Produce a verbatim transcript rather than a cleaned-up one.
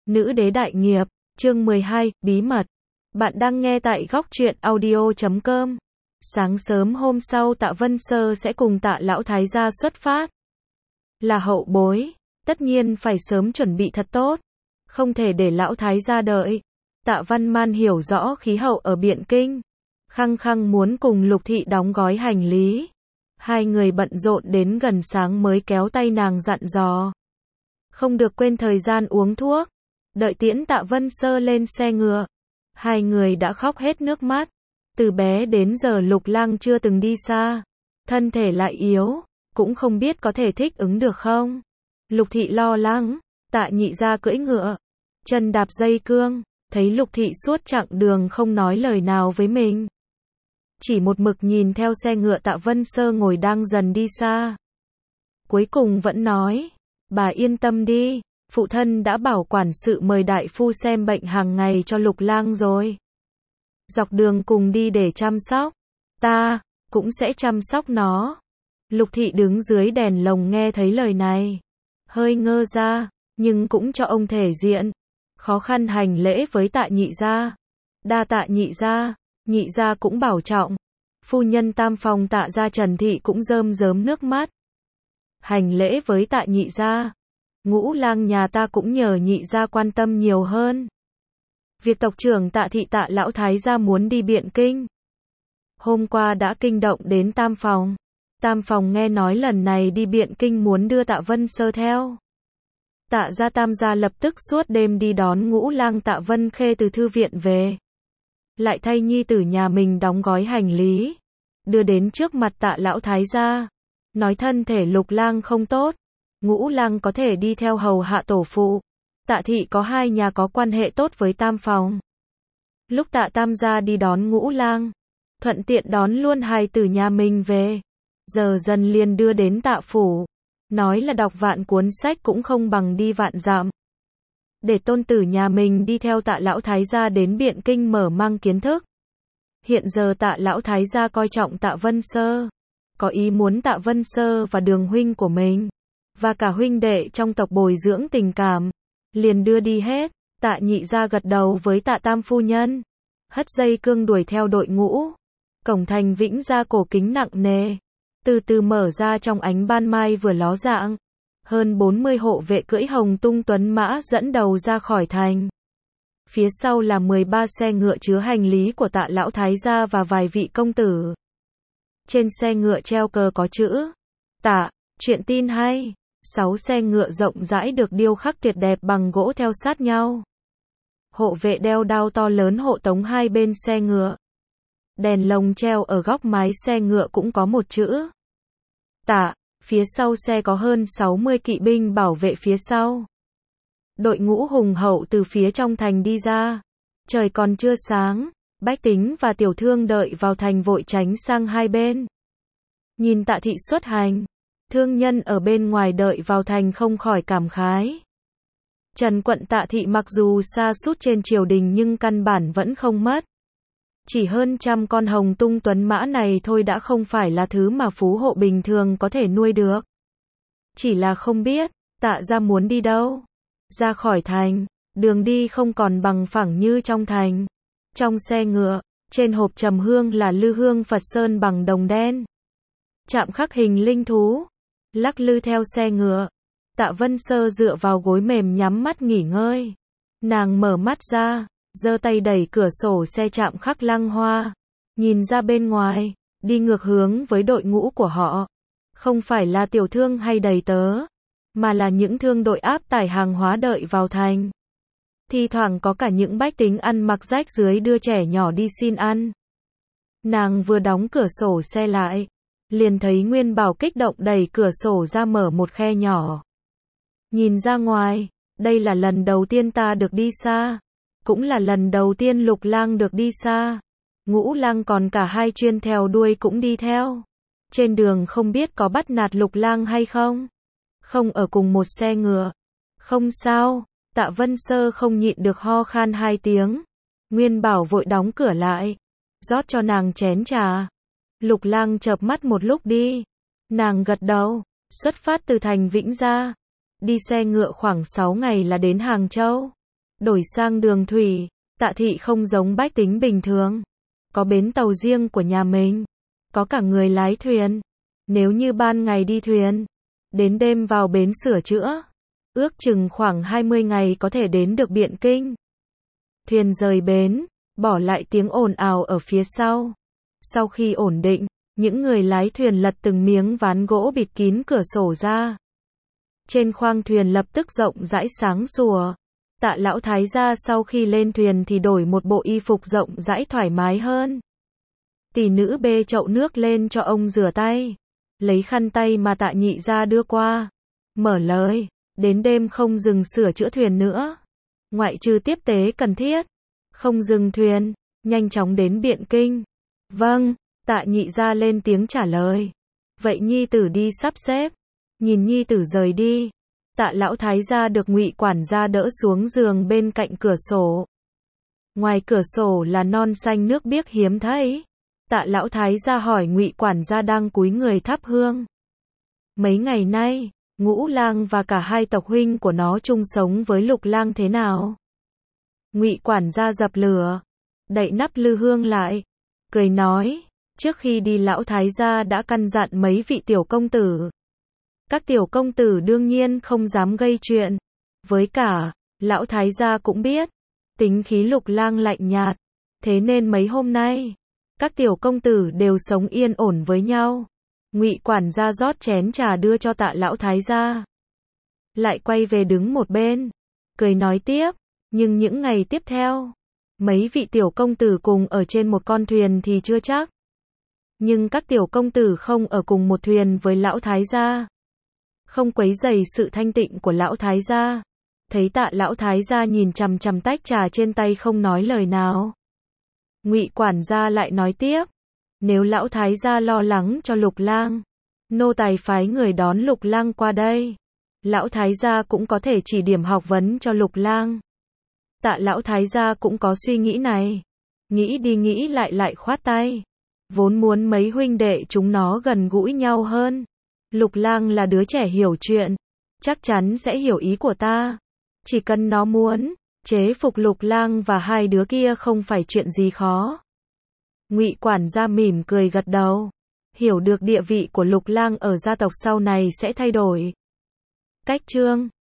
Nữ đế đại nghiệp, chương mười hai, bí mật. Bạn đang nghe tại góc truyện audio chấm com. Sáng sớm hôm sau Tạ Vân Sơ sẽ cùng Tạ Lão Thái gia xuất phát. Là hậu bối, tất nhiên phải sớm chuẩn bị thật tốt. Không thể để Lão Thái gia đợi. Tạ Văn Man hiểu rõ khí hậu ở Biện Kinh. Khăng khăng muốn cùng Lục Thị đóng gói hành lý. Hai người bận rộn đến gần sáng mới kéo tay nàng dặn dò. Không được quên thời gian uống thuốc. Đợi tiễn Tạ Vân Sơ lên xe ngựa. Hai người đã khóc hết nước mắt. Từ bé đến giờ Lục Lang chưa từng đi xa. Thân thể lại yếu, cũng không biết có thể thích ứng được không. Lục Thị lo lắng. Tạ nhị gia cưỡi ngựa, chân đạp dây cương, thấy Lục Thị suốt chặng đường không nói lời nào với mình. Chỉ một mực nhìn theo xe ngựa Tạ Vân Sơ ngồi đang dần đi xa. Cuối cùng vẫn nói, bà yên tâm đi, phụ thân đã bảo quản sự mời đại phu xem bệnh hàng ngày cho Lục Lang rồi. Dọc đường cùng đi để chăm sóc, ta cũng sẽ chăm sóc nó. Lục Thị đứng dưới đèn lồng nghe thấy lời này, hơi ngơ ra, nhưng cũng cho ông thể diện. Khó khăn hành lễ với Tạ nhị gia. Đa tạ nhị gia, nhị gia cũng bảo trọng. Phu nhân tam phòng Tạ gia Trần Thị cũng rơm rớm nước mắt. Hành lễ với Tạ nhị gia. Ngũ Lang nhà ta cũng nhờ nhị gia quan tâm nhiều hơn. Việc tộc trưởng Tạ Thị Tạ Lão Thái gia muốn đi Biện Kinh. Hôm qua đã kinh động đến tam phòng. Tam phòng nghe nói lần này đi Biện Kinh muốn đưa Tạ Vân Sơ theo. Tạ gia tam gia lập tức suốt đêm đi đón Ngũ Lang Tạ Vân Khê từ thư viện về. Lại thay nhi tử nhà mình đóng gói hành lý. Đưa đến trước mặt Tạ Lão Thái gia. Nói thân thể Lục Lang không tốt. Ngũ Lang có thể đi theo hầu hạ tổ phụ. Tạ Thị có hai nhà có quan hệ tốt với tam phòng. Lúc Tạ tam gia đi đón Ngũ Lang, thuận tiện đón luôn hai tử nhà mình về. Giờ dần liền đưa đến Tạ phủ. Nói là đọc vạn cuốn sách cũng không bằng đi vạn dặm. Để tôn tử nhà mình đi theo Tạ Lão Thái gia đến Biện Kinh mở mang kiến thức. Hiện giờ Tạ Lão Thái gia coi trọng Tạ Vân Sơ. Có ý muốn Tạ Vân Sơ và đường huynh của mình. Và cả huynh đệ trong tộc bồi dưỡng tình cảm. Liền đưa đi hết. Tạ nhị gia gật đầu với Tạ tam phu nhân. Hất dây cương đuổi theo đội ngũ. Cổng thành Vĩnh Gia cổ kính nặng nề. Từ từ mở ra trong ánh ban mai vừa ló dạng. Hơn bốn mươi hộ vệ cưỡi hồng tung tuấn mã dẫn đầu ra khỏi thành. Phía sau là mười ba xe ngựa chứa hành lý của Tạ Lão Thái gia và vài vị công tử. Trên xe ngựa treo cờ có chữ Tạ, chuyện tin hay. Sáu xe ngựa rộng rãi được điêu khắc tuyệt đẹp bằng gỗ theo sát nhau. Hộ vệ đeo đao to lớn hộ tống hai bên xe ngựa. Đèn lồng treo ở góc mái xe ngựa cũng có một chữ Tạ. Phía sau xe có hơn sáu mươi kỵ binh bảo vệ phía sau. Đội ngũ hùng hậu từ phía trong thành đi ra. Trời còn chưa sáng, bách tính và tiểu thương đợi vào thành vội tránh sang hai bên. Nhìn Tạ Thị xuất hành, thương nhân ở bên ngoài đợi vào thành không khỏi cảm khái. Trần quận Tạ Thị mặc dù sa sút trên triều đình nhưng căn bản vẫn không mất. Chỉ hơn trăm con hồng tung tuấn mã này thôi đã không phải là thứ mà phú hộ bình thường có thể nuôi được. Chỉ là không biết, Tạ gia muốn đi đâu. Ra khỏi thành, đường đi không còn bằng phẳng như trong thành. Trong xe ngựa, trên hộp trầm hương là lư hương Phật Sơn bằng đồng đen. Chạm khắc hình linh thú, lắc lư theo xe ngựa. Tạ Vân Sơ dựa vào gối mềm nhắm mắt nghỉ ngơi. Nàng mở mắt ra, giơ tay đẩy cửa sổ xe chạm khắc lăng hoa. Nhìn ra bên ngoài, đi ngược hướng với đội ngũ của họ. Không phải là tiểu thương hay đầy tớ, mà là những thương đội áp tải hàng hóa đợi vào thành. Thi thoảng có cả những bách tính ăn mặc rách rưới đưa trẻ nhỏ đi xin ăn. Nàng vừa đóng cửa sổ xe lại, liền thấy Nguyên Bảo kích động đẩy cửa sổ ra mở một khe nhỏ. Nhìn ra ngoài, đây là lần đầu tiên ta được đi xa. Cũng là lần đầu tiên Lục Lang được đi xa. Ngũ Lang còn cả hai chuyên theo đuôi cũng đi theo. Trên đường không biết có bắt nạt Lục Lang hay không. Không ở cùng một xe ngựa. Không sao. Tạ Vân Sơ không nhịn được ho khan hai tiếng. Nguyên Bảo vội đóng cửa lại, rót cho nàng chén trà. Lục Lang chợp mắt một lúc đi. Nàng gật đầu. Xuất phát từ thành Vĩnh Gia. Đi xe ngựa khoảng sáu ngày là đến Hàng Châu. Đổi sang đường thủy, Tạ thị không giống bách tính bình thường. Có bến tàu riêng của nhà mình. Có cả người lái thuyền. Nếu như ban ngày đi thuyền, đến đêm vào bến sửa chữa. Ước chừng khoảng hai mươi ngày có thể đến được Biện Kinh. Thuyền rời bến, bỏ lại tiếng ồn ào ở phía sau. Sau khi ổn định, những người lái thuyền lật từng miếng ván gỗ bịt kín cửa sổ ra. Trên khoang thuyền lập tức rộng rãi sáng sủa. Tạ lão thái gia sau khi lên thuyền thì đổi một bộ y phục rộng rãi thoải mái hơn. Tỷ nữ bê chậu nước lên cho ông rửa tay. Lấy khăn tay mà Tạ nhị gia đưa qua. Mở lời, đến đêm không dừng sửa chữa thuyền nữa. Ngoại trừ tiếp tế cần thiết. Không dừng thuyền, nhanh chóng đến Biện Kinh. Vâng, Tạ nhị gia lên tiếng trả lời. Vậy nhi tử đi sắp xếp. Nhìn nhi tử rời đi. Tạ lão thái gia được Ngụy quản gia đỡ xuống giường bên cạnh cửa sổ. Ngoài cửa sổ là non xanh nước biếc hiếm thấy. Tạ lão thái gia hỏi Ngụy quản gia đang cúi người thắp hương. Mấy ngày nay, Ngũ Lang và cả hai tộc huynh của nó chung sống với Lục Lang thế nào? Ngụy quản gia dập lửa, đậy nắp lư hương lại, cười nói, trước khi đi lão thái gia đã căn dặn mấy vị tiểu công tử. Các tiểu công tử đương nhiên không dám gây chuyện. Với cả, lão thái gia cũng biết, tính khí Lục Lang lạnh nhạt, thế nên mấy hôm nay, các tiểu công tử đều sống yên ổn với nhau. Ngụy quản gia rót chén trà đưa cho Tạ lão thái gia. Lại quay về đứng một bên, cười nói tiếp, nhưng những ngày tiếp theo, mấy vị tiểu công tử cùng ở trên một con thuyền thì chưa chắc. Nhưng các tiểu công tử không ở cùng một thuyền với lão thái gia, không quấy rầy sự thanh tịnh của lão thái gia. Thấy Tạ lão thái gia nhìn chằm chằm tách trà trên tay không nói lời nào. Ngụy quản gia lại nói tiếp, nếu lão thái gia lo lắng cho Lục Lang, nô tài phái người đón Lục Lang qua đây. Lão thái gia cũng có thể chỉ điểm học vấn cho Lục Lang. Tạ lão thái gia cũng có suy nghĩ này. Nghĩ đi nghĩ lại lại khoát tay. Vốn muốn mấy huynh đệ chúng nó gần gũi nhau hơn. Lục Lang là đứa trẻ hiểu chuyện, chắc chắn sẽ hiểu ý của ta. Chỉ cần nó muốn, chế phục Lục Lang và hai đứa kia không phải chuyện gì khó. Ngụy quản gia mỉm cười gật đầu. Hiểu được địa vị của Lục Lang ở gia tộc sau này sẽ thay đổi. Cách chương